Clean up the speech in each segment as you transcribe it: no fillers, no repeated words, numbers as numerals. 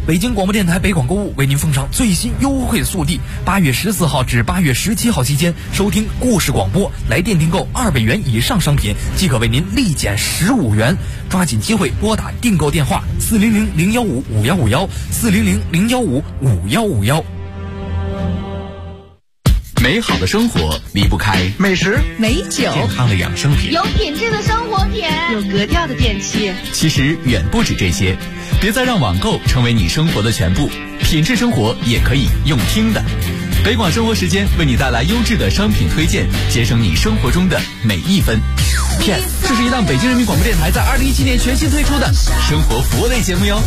北京广播电台北广购物为您奉上最新优惠速递，8月14号至8月17号期间，收听故事广播，来电订购200元以上商品即可为您立减15元，抓紧机会拨打订购电话400-015-5151，400-015-5151。 美好的生活离不开美食、 美酒、 健康的养生品， 有品质的生活品， 有格调的电器。 其实远不止这些，别再让网购成为你生活的全部，品质生活也可以用听的。北广生活时间为你带来优质的商品推荐，节省你生活中的每一分。片，这是一档北京人民广播电台在2017年全新推出的生活服务类节目哟。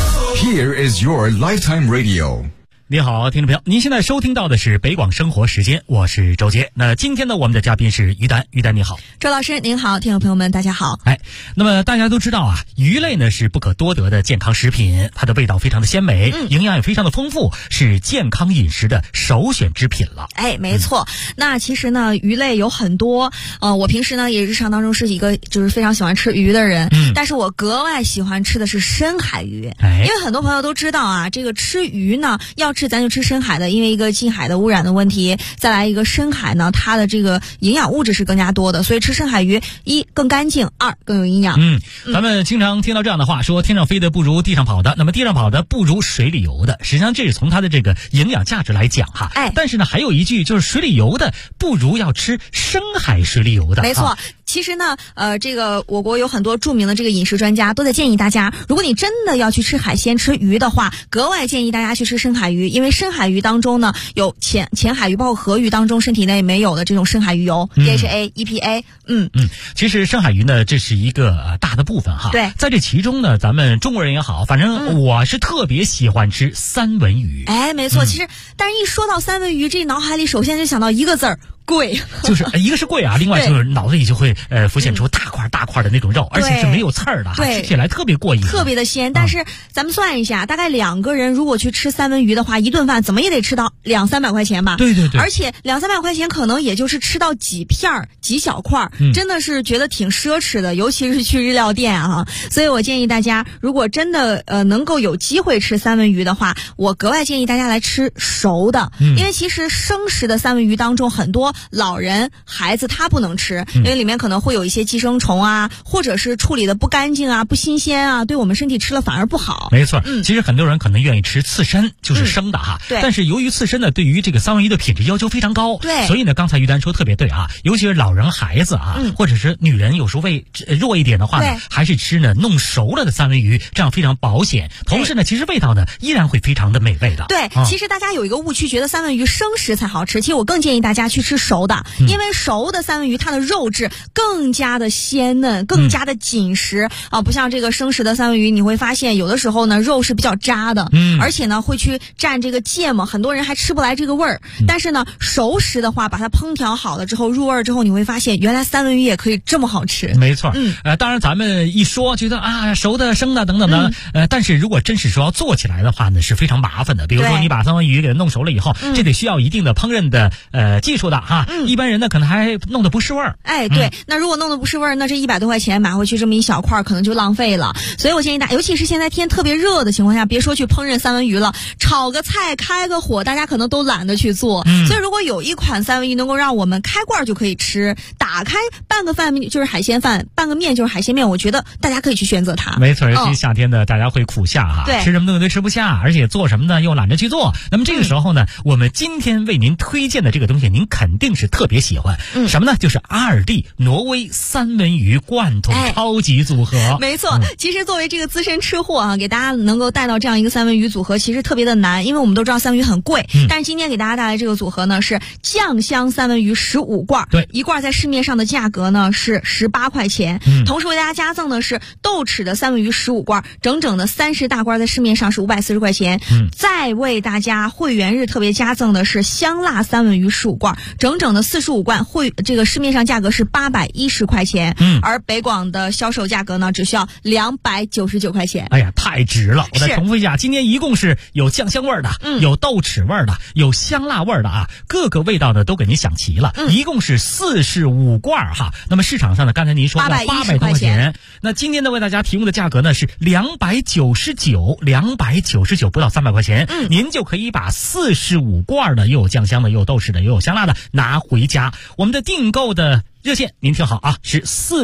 Here is your lifetime radio。 你好，听众朋友，您现在收听到的是北广生活时间，我是周杰。那今天呢，我们的嘉宾是于丹，于丹你好。 周老师您好，听众朋友们大家好。 那么大家都知道啊，鱼类呢是不可多得的健康食品，它的味道非常的鲜美，营养也非常的丰富，是健康饮食的首选之品了。 没错。那其实呢，鱼类有很多，我平时呢也日常当中是一个就是非常喜欢吃鱼的人，但是我格外喜欢吃的是深海鱼，因为很多朋友都知道啊，这个吃鱼呢要咱就吃深海的，因为一个近海的污染的问题，再来一个深海呢，它的这个营养物质是更加多的，所以吃深海鱼一更干净，二更有营养。 咱们经常听到这样的话，说天上飞的不如地上跑的，那么地上跑的不如水里游的，实际上这是从它的这个营养价值来讲哈。但是呢还有一句就是水里游的不如要吃深海水里游的。 没错。其实呢，这个我国有很多著名的这个饮食专家都在建议大家，如果你真的要去吃海鲜、吃鱼的话，格外建议大家去吃深海鱼，因为深海鱼当中呢有浅海鱼，包括河鱼当中身体内没有的这种深海鱼油 DHA、EPA。 其实深海鱼呢，这是一个大的部分哈。 对， 在这其中呢，咱们中国人也好，反正我是特别喜欢吃三文鱼。 没错。其实，但是一说到三文鱼，这脑海里首先就想到一个字儿。贵， 就是一个是贵啊，另外就是脑子里就会浮现出大块的那种肉，而且是没有刺儿的，吃起来特别过瘾， 特别的鲜。但是咱们算一下，大概2个人如果去吃三文鱼的话，一顿饭怎么也得吃到200-300块钱吧？ 对。 而且200-300块钱可能也就是吃到几片几小块，真的是觉得挺奢侈的，尤其是去日料店啊。所以我建议大家，如果真的能够有机会吃三文鱼的话，我格外建议大家来吃熟的，因为其实生食的三文鱼当中很多老人孩子他不能吃，因为里面可能会有一些寄生虫啊，或者是处理的不干净啊、不新鲜啊，对我们身体吃了反而不好。 没错。其实很多人可能愿意吃刺身，就是生的哈。但是由于刺身呢对于这个三文鱼的品质要求非常高，所以呢刚才于丹说特别对啊，尤其是老人孩子啊，或者是女人有时候胃弱一点的话呢，还是吃呢弄熟了的三文鱼，这样非常保险，同时呢其实味道呢依然会非常的美味的。 其实大家有一个误区，觉得三文鱼生食才好吃，其实我更建议大家去吃熟的，因为熟的三文鱼它的肉质更加的鲜嫩，更加的紧实不像这个生食的三文鱼，你会发现有的时候呢肉是比较渣的，而且呢会去蘸这个芥末，很多人还吃不来这个味儿。但是呢熟食的话，把它烹调好了之后入味之后，你会发现原来三文鱼也可以这么好吃。 没错。当然咱们一说觉得啊熟的生的等等的，但是如果真是说要做起来的话呢是非常麻烦的。比如说你把三文鱼给它弄熟了以后，这得需要一定的烹饪的技术的哈。一般人呢可能还弄得不是味儿。 那如果弄得不是味儿，那这100多块钱买回去这么一小块可能就浪费了。所以我建议大家，尤其是现在天特别热的情况下，别说去烹饪三文鱼了，炒个菜开个火大家可能都懒得去做。所以如果有一款三文鱼能够让我们开罐就可以吃，打开拌个饭就是海鲜饭，拌个面就是海鲜面，我觉得大家可以去选择它。 没错。尤其夏天的大家会苦下哈，吃什么东西都吃不下，而且做什么呢又懒得去做。那么这个时候呢，我们今天为您推荐的这个东西您肯定是特别喜欢。什么呢？就是阿尔蒂挪威三文鱼罐头超级组合。 没错。其实作为这个资深吃货啊，给大家能够带到这样一个三文鱼组合其实特别的难，因为我们都知道三文鱼很贵，但是今天给大家带来这个组合呢是酱香三文鱼15罐，一罐在市面上的价格呢是18块钱，同时为大家加赠的是豆豉的三文鱼15罐，整整的30大罐在市面上是540块钱，再为大家会员日特别加赠的是香辣三文鱼15罐，整整整的45罐，这个市面上价格是810块钱，而北广的销售价格呢只需要299块钱。 哎呀，太值了！我再重复一下，今天一共是有酱香味的，有豆豉味的，有香辣味的啊，各个味道呢都给您想齐了，一共是45罐哈。那么市场上呢，刚才您说800多块钱，那今天呢为大家提供的价格呢是299，不到300块钱，您就可以把45罐的，又有酱香的，又有豆豉的，又有香辣的拿回家。我们的订购的热线您听好啊，是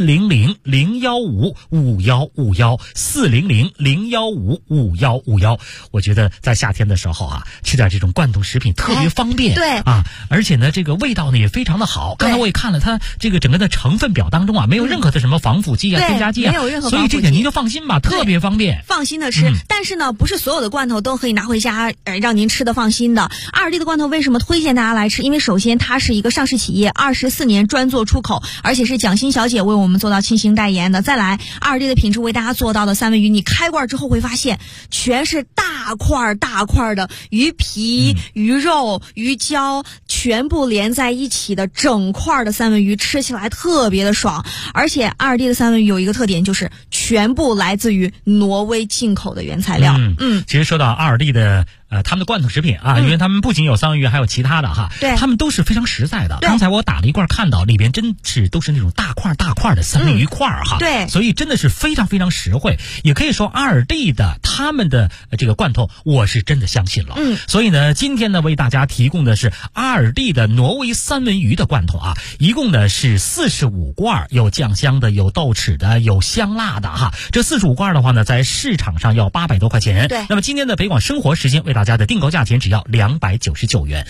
400-015-5151，400-015-5151。我觉得在夏天的时候啊，吃点这种罐头食品特别方便， 对啊，而且呢这个味道呢也非常的好。刚才我也看了它这个整个的成分表当中啊，没有任何的什么防腐剂啊、添加剂啊， 没有任何防腐剂， 所以这点您就放心吧，特别方便， 放心的吃。但是呢，不是所有的罐头都可以拿回家让您吃的放心的。阿尔蒂的罐头为什么推荐大家来吃？因为首先它是一个上市企业，24年专做出口，而且是蒋欣小姐为我们做到亲情代言的。再来，阿尔蒂的品质为大家做到的三文鱼，你开罐之后会发现全是大块的鱼皮、鱼肉、鱼胶全部连在一起的整块的三文鱼，吃起来特别的爽。而且阿尔蒂的三文鱼有一个特点，就是全部来自于挪威进口的原材料。 其实说到阿尔蒂的他们的罐头食品啊，因为他们不仅有三文鱼，还有其他的哈， 对， 他们都是非常实在的。刚才我打了一罐，看到里边真是都是那种大块的三文鱼块哈， 对， 所以真的是非常非常实惠。也可以说阿尔蒂的他们的这个罐头，我是真的相信了。所以呢，今天呢为大家提供的是阿尔蒂的挪威三文鱼的罐头啊，一共呢是45罐，有酱香的，有豆豉的，有香辣的哈。这45罐的话呢，在市场上要800多块钱。 对， 那么今天的北广生活时间为大家的订购价钱只要299元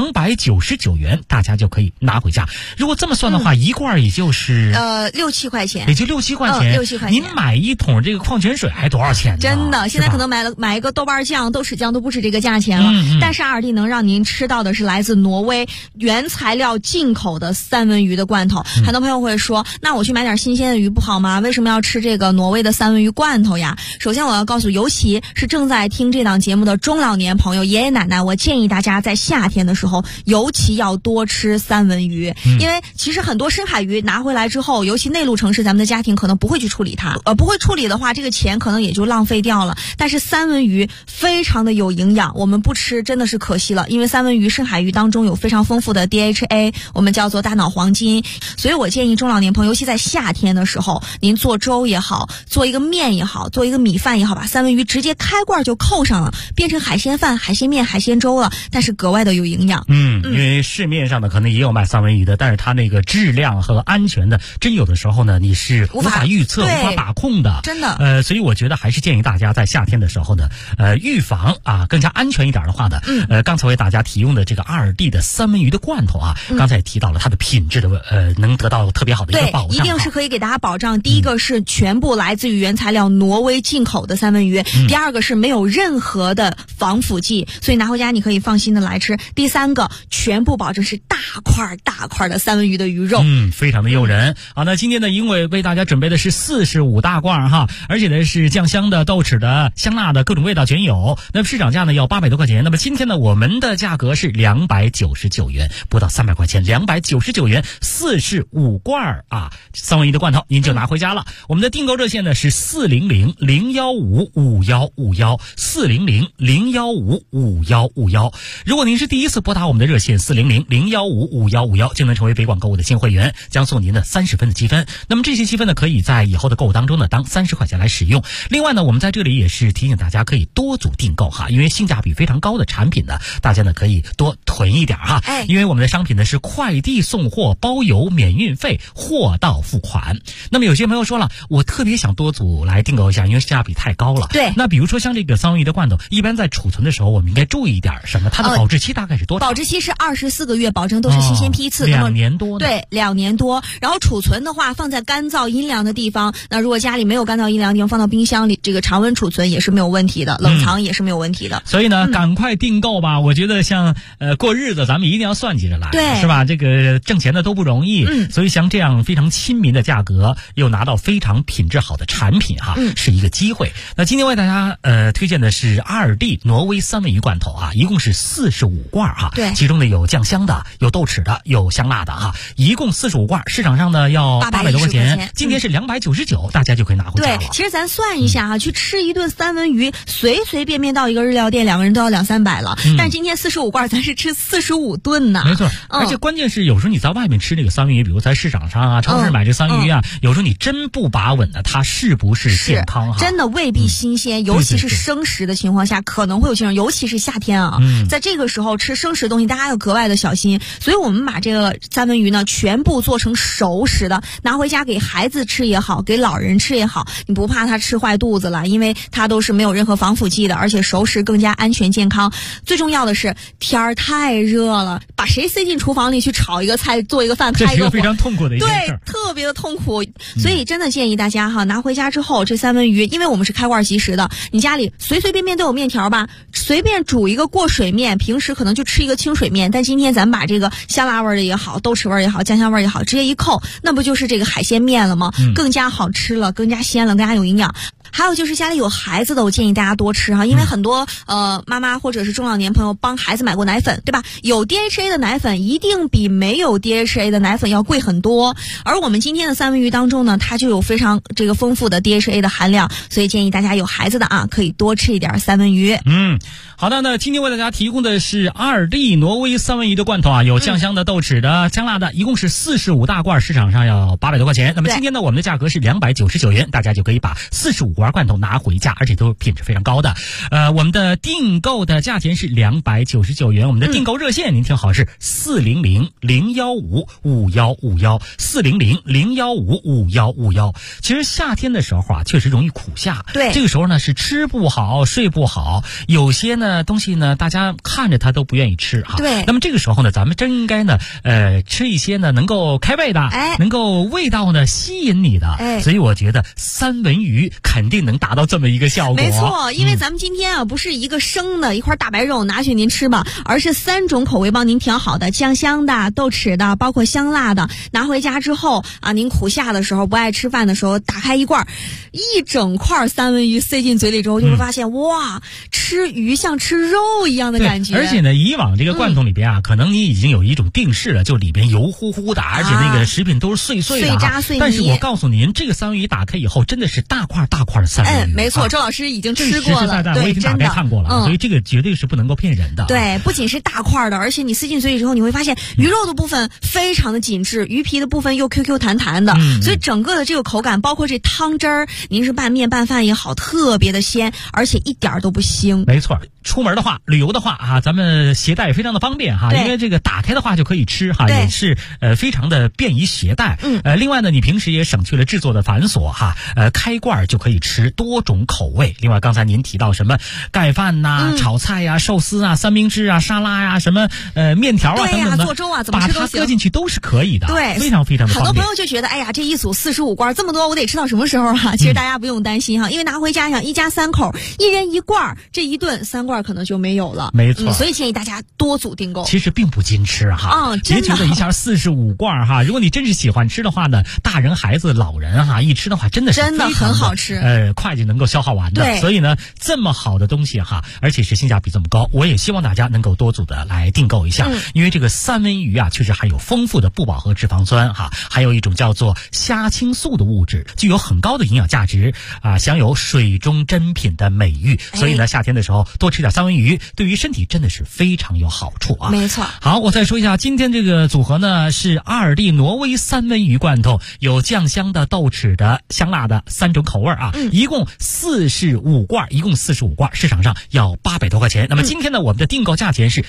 ，299元大家就可以拿回家。如果这么算的话，一罐也就是 6-7块钱， 也就6-7块钱。 6-7块钱， 您买一桶这个矿泉水还多少钱呢？ 真的，现在可能买一个豆瓣酱、豆豉酱都不止这个价钱了。但是阿尔蒂能让您吃到的是来自挪威原材料进口的三文鱼的罐头。很多朋友会说，那我去买点新鲜的鱼不好吗？为什么要吃这个挪威的三文鱼罐头呀？首先我要告诉，尤其是正在听这档节目的中老年朋友、爷爷奶奶，我建议大家在夏天的时候尤其要多吃三文鱼。因为其实很多深海鱼拿回来之后，尤其内陆城市，咱们的家庭可能不会去处理它，不会处理的话，这个钱可能也就浪费掉了。但是三文鱼非常的有营养，我们不吃真的是可惜了。因为三文鱼、深海鱼当中有非常丰富的 DHA， 我们叫做大脑黄金。所以我建议中老年朋友，尤其在夏天的时候，您做粥也好，做一个面也好，做一个米饭也好，把三文鱼直接开罐就扣上了，变成海鲜饭、海鲜面、海鲜粥了，但是格外的有营养。 因为市面上呢可能也有卖三文鱼的，但是它那个质量和安全的，真有的时候呢你是无法预测、无法把控的， 真的。 所以我觉得还是建议大家在夏天的时候呢，预防啊更加安全一点的话呢，刚才为大家提供的这个阿尔蒂的三文鱼的罐头啊，刚才也提到了它的品质的能得到特别好的一个保障， 对，一定是可以给大家保障。第一个是全部来自于原材料挪威进口的三文鱼，第二个是没有任何的防腐剂，所以拿回家你可以放心的来吃。第三个，全部保证是大块的三文鱼的鱼肉， 非常的诱人。好，那今天呢，因为为大家准备的是45大罐哈，而且呢是酱香的、豆豉的、香辣的，各种味道全有。那么市场价呢要800多块钱，那么今天呢我们的价格是299元，不到300块钱，299元45罐啊三文鱼的罐头您就拿回家了。我们的订购热线呢是400-015-5151，400-015-5151。如果您是第一次拨打我们的热线400-015-5151，就能成为北广购物的新会员，将送您的30分的积分。那么这些积分呢，可以在以后的购物当中呢当30块钱来使用。另外呢，我们在这里也是提醒大家可以多组订购哈，因为性价比非常高的产品呢，大家呢可以多囤一点哈。因为我们的商品呢是快递送货包邮免运费，货到付款。那么有些朋友说了，我特别想多组来订购一下，因为性价比太高了。 对， 那比如说像这个三文鱼的罐头，一般在储存的时候我们应该注意一点什么？它的保质期大概是多长？ 保质期是24个月，保证都是新鲜批次。 2年多。 对，2年多。然后储存的话，放在干燥阴凉的地方。那如果家里没有干燥阴凉的地方，放到冰箱里，这个常温储存也是没有问题的，冷藏也是没有问题的。 所以呢，赶快订购吧！我觉得像过日子，咱们一定要算计着来， 对， 是吧？这个挣钱的都不容易，所以像这样非常亲民的价格，又拿到非常品质好的产品哈，是一个机会。那今天为大家推荐的是阿尔蒂挪威挪威三文鱼罐头啊，一共是45罐哈。 对， 其中呢有酱香的，有豆豉的，有香辣的哈，一共45罐，市场上呢要800多块钱，今天是299，大家就可以拿回家了。 对，其实咱算一下哈，去吃一顿三文鱼，随随便便到一个日料店，2个人都要200-300了。但是今天45罐，咱是吃45顿呢。 没错，而且关键是有时候你在外面吃这个三文鱼，比如在市场上啊、超市买这三文鱼啊，有时候你真不把稳的，它是不是健康哈？ 真的未必新鲜，尤其是生食的情况下，可能会有竞争，尤其是夏天啊，在这个时候吃生食的东西，大家要格外的小心。所以我们把这个三文鱼呢，全部做成熟食的，拿回家给孩子吃也好，给老人吃也好，你不怕他吃坏肚子了，因为它都是没有任何防腐剂的，而且熟食更加安全健康。最重要的是天儿太热了，把谁塞进厨房里去炒一个菜、做一个饭、拍一个火， 这是非常痛苦的一件事， 对，特别的痛苦。所以真的建议大家哈，拿回家之后这三文鱼，因为我们是开罐即食的，你家里随随便便都有面条吧，随便煮一个过水面，平时可能就吃一个清水面，但今天咱们把这个香辣味的也好，豆豉味也好，酱香味也好，直接一扣，那不就是这个海鲜面了吗？更加好吃了，更加鲜了，更加有营养。还有就是家里有孩子的，我建议大家多吃哈，因为很多妈妈或者是中老年朋友帮孩子买过奶粉，对吧？有 DHA 的奶粉一定比没有 DHA 的奶粉要贵很多，而我们今天的三文鱼当中呢，它就有非常这个丰富的 DHA 的含量，所以建议大家有孩子的啊，可以多吃一点三文鱼。 好的，那今天为大家提供的是2D挪威三文鱼的罐头啊，有酱香的、豆豉的、香辣的，一共是45大罐，市场上要800多块钱。那么今天呢，我们的价格是299元，大家就可以把45罐罐头拿回家，而且都是品质非常高的。我们的订购的价钱是299元，我们的订购热线您听好是400-015-5151，400-015-5151。其实夏天的时候啊，确实容易苦夏， 对， 这个时候呢是吃不好、睡不好，有些呢东西呢大家看着它都不愿意吃哈。 对， 那么这个时候呢，咱们真应该呢吃一些呢能够开胃的，能够味道呢吸引你的。所以我觉得三文鱼肯定能达到这么一个效果。 没错，因为咱们今天啊不是一个生的一块大白肉拿去您吃吧，而是3种口味帮您调好的，酱香的、豆豉的，包括香辣的。拿回家之后啊，您苦夏的时候不爱吃饭的时候，打开一罐，一整块三文鱼塞进嘴里之后，就会发现哇，吃鱼像吃肉一样的感觉。 而且呢，以往这个罐头里边啊，可能你已经有一种定式了，就里边油乎乎的，而且那个食品都是碎碎的、 碎渣碎泥。 但是我告诉您，这个三文鱼打开以后，真的是大块大块的三文鱼。 没错，周老师已经吃过了， 实实在在我已经打开看过了，所以这个绝对是不能够骗人的。 对，不仅是大块的，而且你塞进嘴里之后，你会发现鱼肉的部分非常的紧致，鱼皮的部分又 QQ 弹弹的，所以整个的这个口感，包括这汤汁儿，您是拌面拌饭也好，特别的鲜，而且一点都不腥。 没错，出门的话、旅游的话啊，咱们携带也非常的方便哈，因为这个打开的话就可以吃哈，也是非常的便于携带。另外呢，你平时也省去了制作的繁琐哈，开罐就可以吃多种口味。另外刚才您提到什么盖饭呐、炒菜呀、寿司啊、三明治啊、沙拉呀、什么面条啊等等的， 做粥啊，怎么吃都行， 把它搁进去都是可以的。 对， 非常非常的方便。 很多朋友就觉得，哎呀，这一组45罐这么多，我得吃到什么时候啊？其实大家不用担心哈，因为拿回家想一家3口，一人1罐，这一顿3罐可能就没有了。 没错， 所以建议大家多组订购。 其实并不禁吃哈，别觉得一下45罐哈。如果你真是喜欢吃的话呢，大人、孩子、老人哈，一吃的话真的是真的很好吃， 快就能够消耗完的。所以呢，这么好的东西哈，而且是性价比这么高，我也希望大家能够多组的来订购一下，因为这个三文鱼啊，确实含有丰富的不饱和脂肪酸哈，还有一种叫做虾青素的物质，具有很高的营养价值啊，享有水中珍品的美誉。所以呢，夏天的时候多吃点三文鱼，对于身体真的是非常有好处啊。 没错。 好，我再说一下，今天这个组合呢是2D挪威三文鱼罐头，有酱香的、豆豉的、香辣的3种口味啊，一共45罐，市场上要800多块钱。那么今天呢，我们的订购价钱是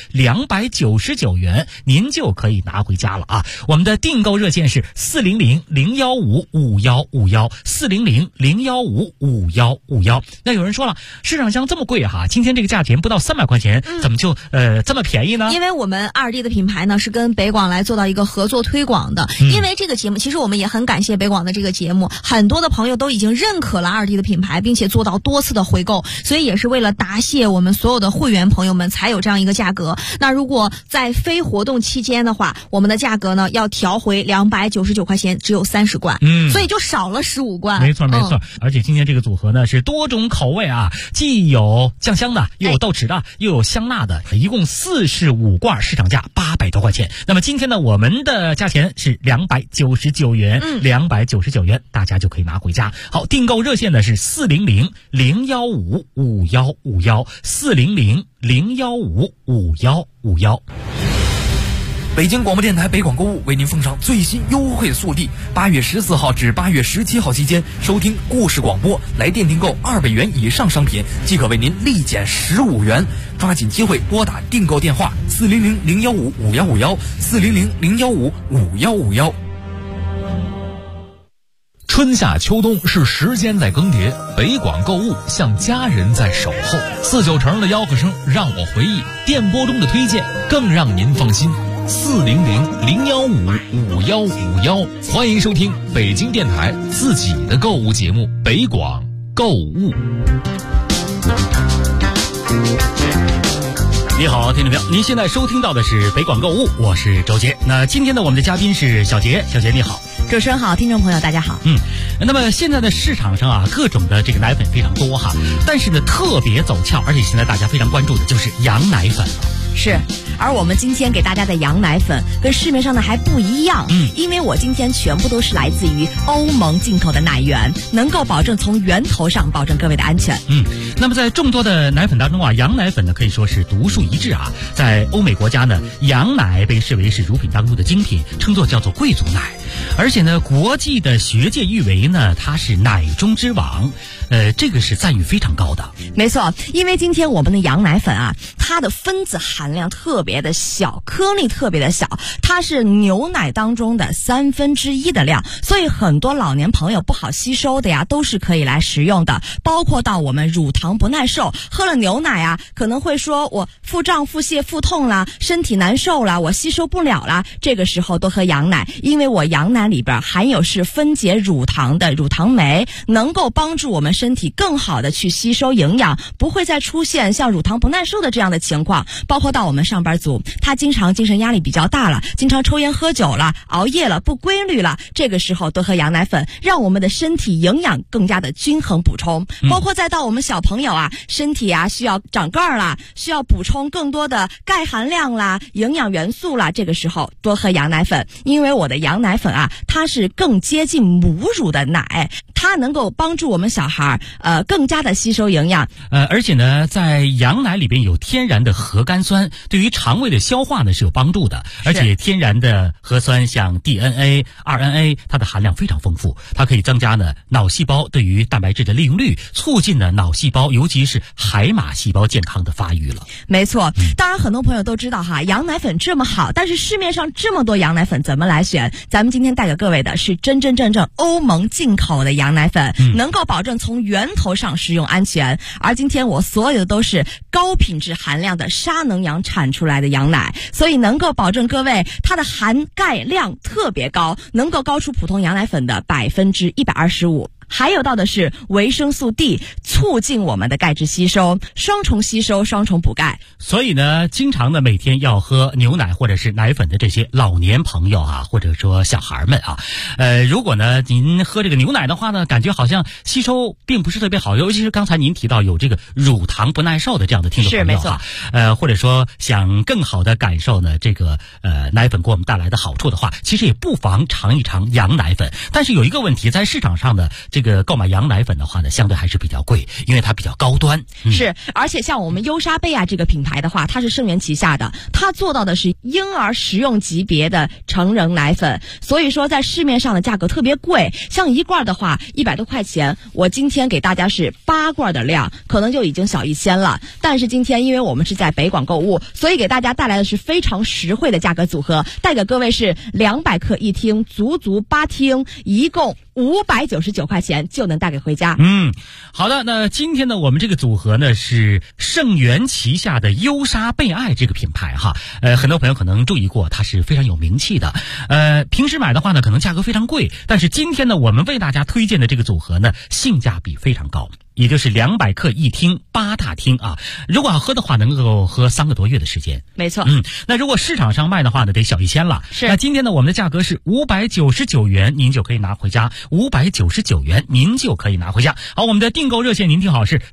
299元，您就可以拿回家了啊。我们的订购热线是400-015-5151，400-015-5151。那有人说了，市场上这么贵哈，今天这个价钱不到300块钱，怎么就这么便宜呢？ 因为我们2D的品牌呢是跟北广来做到一个合作推广的，因为这个节目其实我们也很感谢北广的这个节目，很多的朋友都已经认可了2D的品牌，并且做到多次的回购，所以也是为了答谢我们所有的会员朋友们才有这样一个价格。那如果在非活动期间的话，我们的价格呢要调回299块钱，只有30罐，所以就少了15罐。 没错没错，而且今天这个组合呢是多种口味啊，既有酱香的，又有豆豉的，又有香辣的，一共4式5罐，市场价800多块钱。那么今天呢，我们的价钱是299元，299元，大家就可以拿回家。好，订购热线呢是400-015-5151，400-015-5151。 北京广播电台北广购物为您奉上最新优惠速递，8月14号至8月17号期间，收听故事广播，来电订购200元以上商品，即可为您立减15元。抓紧机会拨打订购电话400-015-5151，400-015-5151。 春夏秋冬是时间在更迭，北广购物像家人在守候。4-9成的吆喝声让我回忆，电波中的推荐更让您放心。400-015-5151，欢迎收听北京电台自己的购物节目北广购物。 你好，听众朋友，您现在收听到的是北广购物，我是周杰。那今天呢，我们的嘉宾是小杰，小杰你好。 主持人好，听众朋友大家好。 那么现在的市场上啊，各种的这个奶粉非常多哈，但是呢，特别走俏，而且现在大家非常关注的就是羊奶粉了。 是，而我们今天给大家的羊奶粉跟市面上的还不一样，因为我今天全部都是来自于欧盟进口的奶源，能够保证从源头上保证各位的安全。 那么在众多的奶粉当中啊，羊奶粉呢可以说是独树一帜啊。在欧美国家呢，羊奶被视为是乳品当中的精品，称作叫做贵族奶，而且呢，国际的学界誉为呢它是奶中之王。这个是赞誉非常高的。 没错，因为今天我们的羊奶粉啊，它的分子含量特别的小，颗粒特别的小，它是牛奶当中的1/3的量，所以很多老年朋友不好吸收的呀，都是可以来食用的。包括到我们乳糖不耐受，喝了牛奶啊，可能会说我腹胀、腹泻、腹痛啦，身体难受啦，我吸收不了啦。这个时候多喝羊奶，因为我羊奶里边含有是分解乳糖的乳糖酶，能够帮助我们身体更好的去吸收营养，不会再出现像乳糖不耐受的这样的情况。包括到我们上班族，他经常精神压力比较大了，经常抽烟喝酒了，熬夜了，不规律了，这个时候多喝羊奶粉，让我们的身体营养更加的均衡补充。包括再到我们小朋友啊，身体啊需要长个儿啦，需要补充更多的钙含量啦、营养元素啦，这个时候多喝羊奶粉，因为我的羊奶粉啊，它是更接近母乳的奶，它能够帮助我们小孩更加的吸收营养。 而且呢，在羊奶里边有天然的核苷酸，对于肠胃的消化呢是有帮助的。而且天然的核酸像 DNA、RNA， 它的含量非常丰富，它可以增加呢脑细胞对于蛋白质的利用率，促进呢脑细胞，尤其是海马细胞健康的发育了。 没错，当然很多朋友都知道哈，羊奶粉这么好，但是市面上这么多羊奶粉怎么来选？咱们今天带给各位的是真真正正欧盟进口的羊奶粉，能够保证从源头上食用安全。而今天我所有的都是高品质含量的沙能羊产出来的羊奶，所以能够保证各位它的含钙量特别高，能够高出普通羊奶粉的125%。还有到的是维生素 D， 促进我们的钙质吸收，双重吸收，双重补钙。 所以呢，经常的每天要喝牛奶或者是奶粉的这些老年朋友啊，或者说小孩们啊，如果呢您喝这个牛奶的话呢，感觉好像吸收并不是特别好，尤其是刚才您提到有这个乳糖不耐受的这样的听众朋友啊，或者说想更好的感受呢这个奶粉给我们带来的好处的话，其实也不妨尝一尝羊奶粉。但是有一个问题，在市场上的这个购买羊奶粉的话呢，相对还是比较贵，因为它比较高端。 是，而且像我们优莎贝啊这个品牌的话，它是圣元旗下的，它做到的是婴儿食用级别的成人奶粉，所以说在市面上的价格特别贵，像一罐的话100多块钱，我今天给大家是8罐的量，可能就已经小1000了。但是今天因为我们是在北广购物，所以给大家带来的是非常实惠的价格组合，带给各位是200克1听，足足8听，一共599块钱就能带给回家。 好的，那今天呢，我们这个组合呢是圣元旗下的优莎贝爱这个品牌哈，很多朋友可能注意过，它是非常有名气的。平时买的话呢，可能价格非常贵，但是今天呢，我们为大家推荐的这个组合呢，性价比非常高。 也就是200克一听8大听啊。如果要喝的话，能够喝3个多月的时间。 没错。 那如果市场上卖的话呢，得小1000了。 是。 那今天呢，我们的价格是599元，您就可以拿回家。599元，您就可以拿回家。好，我们的订购热线您听好是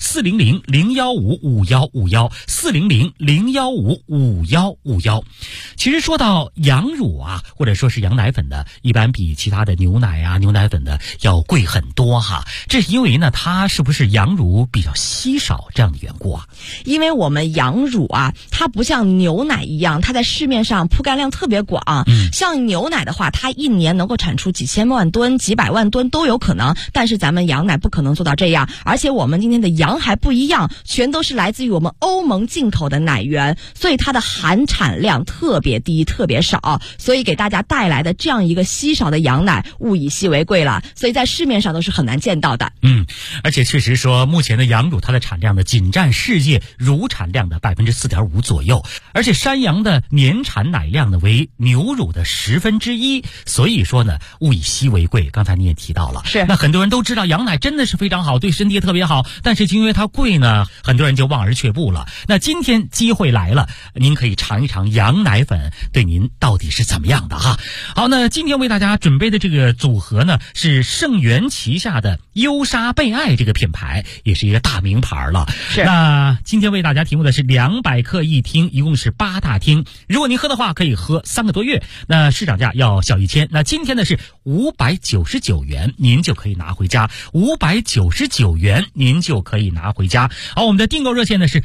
400-015-5151，400-015-5151。其实说到羊乳啊，或者说是羊奶粉的，一般比其他的牛奶啊、牛奶粉的要贵很多哈。这是因为呢，它是不是羊乳比较稀少这样的缘故啊？ 因为我们羊乳啊，它不像牛奶一样，它在市面上铺盖量特别广。像牛奶的话，它一年能够产出几千万吨、几百万吨都有可能，但是咱们羊奶不可能做到这样。而且我们今天的羊还不一样，全都是来自于我们欧盟进口的奶源，所以它的含产量特别低、特别少，所以给大家带来的这样一个稀少的羊奶，物以稀为贵了，所以在市面上都是很难见到的。 而且确实说，目前的羊乳它的产量呢，仅占世界乳产量的4.5%左右，而且山羊的年产奶量呢为牛乳的1/10，所以说呢，物以稀为贵。刚才你也提到了， 是。 那很多人都知道羊奶真的是非常好，对身体也特别好，但是因为它贵呢，很多人就望而却步了。那今天机会来了，您可以尝一尝羊奶粉对您到底是怎么样的哈。好，那今天为大家准备的这个组合呢，是圣元旗下的优莎贝爱这个品牌，也是一个大名牌了。 是。 那今天为大家提供的是200克一听，一共是8大听。如果您喝的话，可以喝3个多月。那市场价要小1000。那今天呢是599元，您就可以拿回家。599元，您就可以拿回家。好，我们的订购热线呢是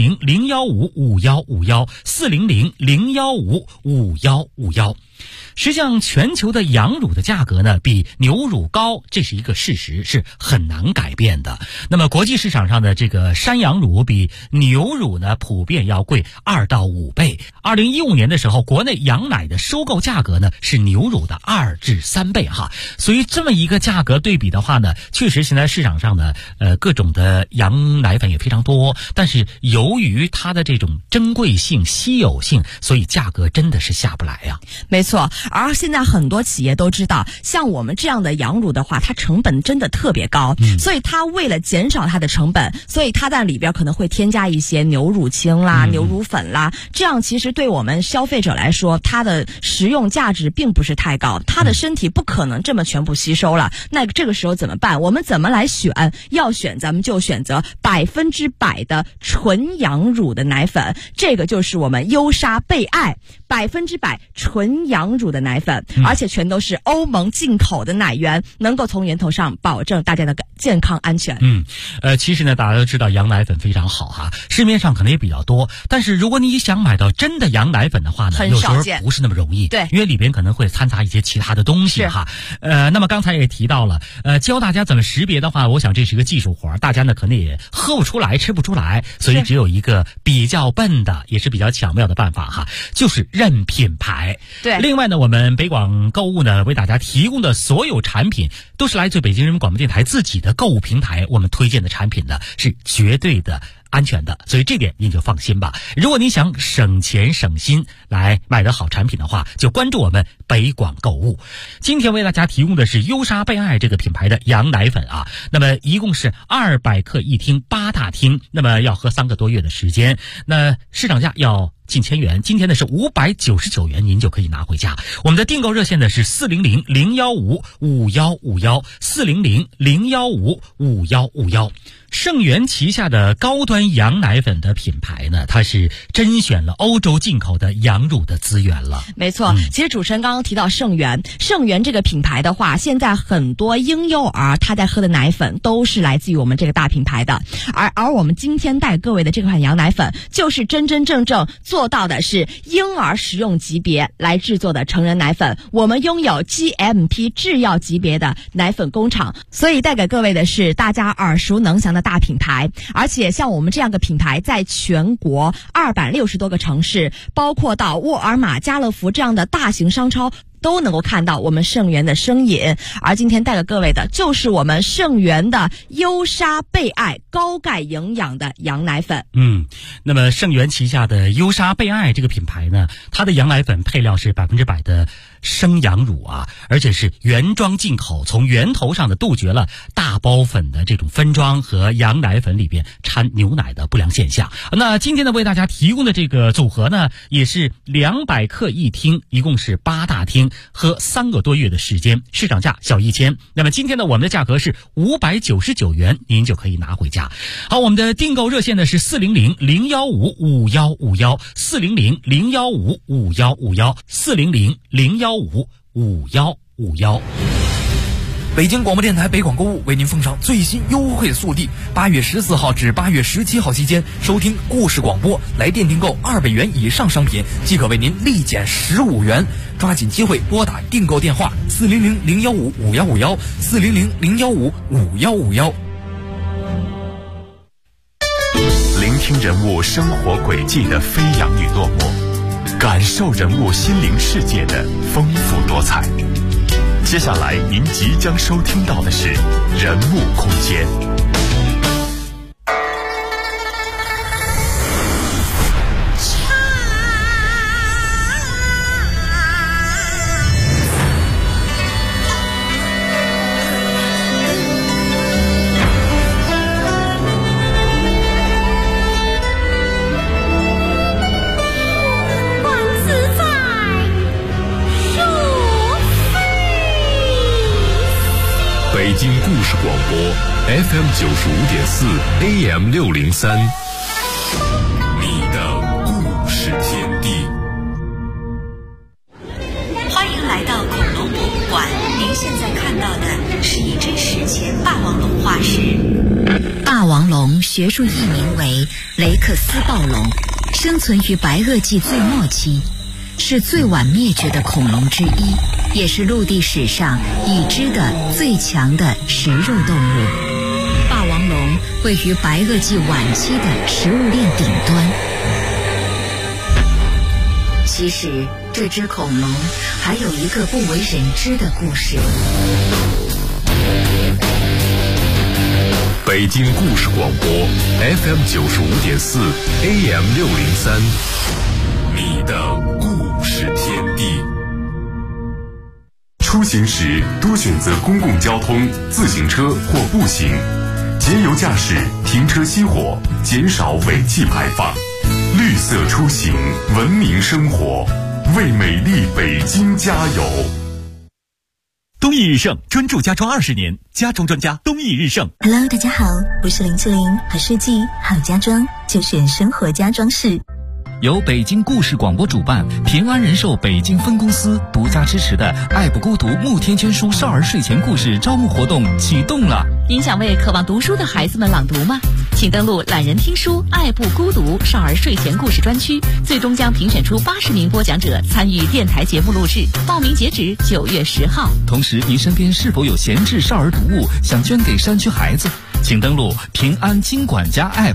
400-015-5151，400-015-5151。实际上，全球的羊乳的价格呢比牛乳高，这是一个事实，是很难改变的。那么国际市场上的这个山羊乳比牛乳呢普遍要贵2到5倍。2015年的时候，国内羊奶的收购价格呢是牛乳的2至3倍哈。所以这么一个价格对比的话呢，确实现在市场上呢各种的羊奶粉也非常多，但是由于它的这种珍贵性、稀有性，所以价格真的是下不来呀。 没错。而现在很多企业都知道，像我们这样的羊乳的话，它成本真的特别高，所以它为了减少它的成本，所以它在里边可能会添加一些牛乳清啦、牛乳粉啦，这样其实对我们消费者来说，它的食用价值并不是太高，它的身体不可能这么全部吸收了。那这个时候怎么办？我们怎么来选？要选咱们就选择100%的纯羊乳的奶粉，这个就是我们优莎贝爱100%纯羊乳的奶粉，而且全都是欧盟进口的奶源，能够从源头上保证大家的健康安全。 其实呢，大家都知道羊奶粉非常好哈，市面上可能也比较多，但是如果你想买到真的羊奶粉的话呢，有时候不是那么容易。 对， 因为里边可能会掺杂一些其他的东西哈。那么刚才也提到了，教大家怎么识别的话，我想这是一个技术活，大家呢可能也喝不出来、吃不出来，所以只有一个比较笨的，也是比较巧妙的办法哈，就是认品牌。 对。 另外呢，我们北广购物呢为大家提供的所有产品都是来自北京人民广播电台自己的购物平台，我们推荐的产品呢是绝对的安全的，所以这点您就放心吧。如果您想省钱省心来买的好产品的话，就关注我们北广购物。今天为大家提供的是优莎贝爱这个品牌的羊奶粉啊，那么一共是200克一听8大听，那么要喝3个多月的时间，那市场价要近1000元，今天呢是599元，您就可以拿回家。我们的订购热线呢是400-015-5151，400-015-5151。圣元旗下的高端羊奶粉的品牌呢，它是甄选了欧洲进口的羊乳的资源了。 没错，其实主持人刚刚提到圣元这个品牌的话，现在很多婴幼儿他在喝的奶粉都是来自于我们这个大品牌的，而我们今天带各位的这款羊奶粉，就是真真正正做到的是婴儿食用级别来制作的成人奶粉，我们拥有 GMP 制药级别的奶粉工厂，所以带给各位的是大家耳熟能详的大品牌。而且像我们这样的品牌，在全国260多个城市，包括到沃尔玛、家乐福这样的大型商超，都能够看到我们圣元的身影。而今天带给各位的就是我们圣元的优莎贝爱高钙营养的羊奶粉。 那么圣元旗下的优莎贝爱这个品牌呢，它的羊奶粉配料是100%的生羊乳啊，而且是原装进口，从源头上的杜绝了大包粉的这种分装和羊奶粉里边掺牛奶的不良现象。那今天呢，为大家提供的这个组合呢，也是200克一听，一共是8大听，喝3个多月的时间，市场价小1000。那么今天呢，我们的价格是599元，您就可以拿回家。好，我们的订购热线呢是400-015-5151，400-015-5151，400-015-5151。 北京广播电台北广购物为您奉上最新优惠速递，8月14号至8月17号期间，收听故事广播，来电订购200元以上商品，即可为您立减15元。抓紧机会，拨打订购电话400-015-5151，400-015-5151。 聆听人物生活轨迹的飞扬与落寞，感受人物心灵世界的丰富多彩。接下来您即将收听到的是人物空间。 北京故事广播 FM 95.4 AM 603，你的故事天地。 欢迎来到恐龙博物馆，您现在看到的是一只史前霸王龙化石。霸王龙学术译名为雷克斯暴龙，生存于白垩纪最末期，是最晚灭绝的恐龙之一，也是陆地史上已知的最强的食肉动物。霸王龙位于白垩纪晚期的食物链顶端。其实这只恐龙还有一个不为人知的故事。 北京故事广播 FM 95.4 AM 603，你的故事天地。 出行时多选择公共交通、自行车或步行，节油驾驶，停车熄火，减少尾气排放。绿色出行，文明生活，为美丽北京加油。 东易日盛专注家装20年，家装专家东易日盛。 Hello， 大家好，我是林志玲，好设计好家装就选生活家装饰。 由北京故事广播主办，平安人寿北京分公司独家支持的爱不孤独慕天娟书少儿睡前故事招募活动启动了。 您想为渴望读书的孩子们朗读吗？请登录懒人听书爱不孤独少儿睡前故事专区，最终将评选出80名播讲者参与电台节目录制，报名截止9月10号。 同时，您身边是否有闲置少儿读物想捐给山区孩子？请登录平安金管家 App。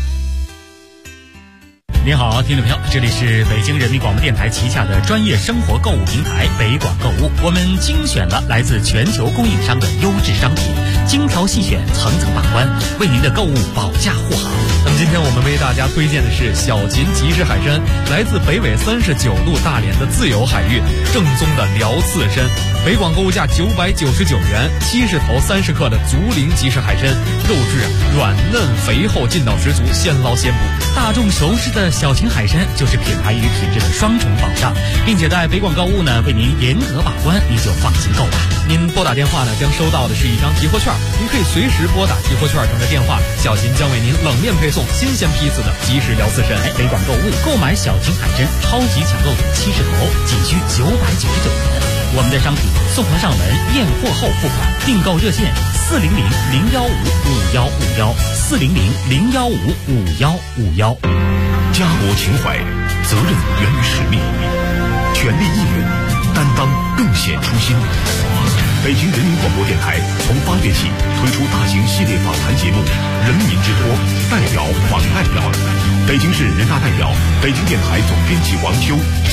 您好，听众朋友，这里是北京人民广播电台旗下的专业生活购物平台北广购物。我们精选了来自全球供应商的优质商品，精挑细选，层层把关，为您的购物保驾护航。 那么今天我们为大家推荐的是小秦集市海参，来自北纬39度大连的自由海域，正宗的辽刺参。北广购物价999元，70头30克的竹林集市海参，肉质软嫩肥厚，劲道十足，现捞现捕。 大众熟知的小秦海参就是品牌与品质的双重保障，并且在北广购物呢为您严格把关，你就放心购吧。 您拨打电话呢将收到的是一张提货券，您可以随时拨打提货券上的电话，小秦将为您冷链配送新鲜批次的即食辽刺参。 北广购物购买小秦海参超级抢购70头，仅需999元。我们的商品送货上门，验货后付款。订购热线400-015-5151，400-015-5151。 家国情怀，责任源于使命，全力一人，担当更显初心。北京人民广播电台从8月起推出大型系列访谈节目《人民之托》，代表访代表。北京市人大代表，北京电台总编辑王秋。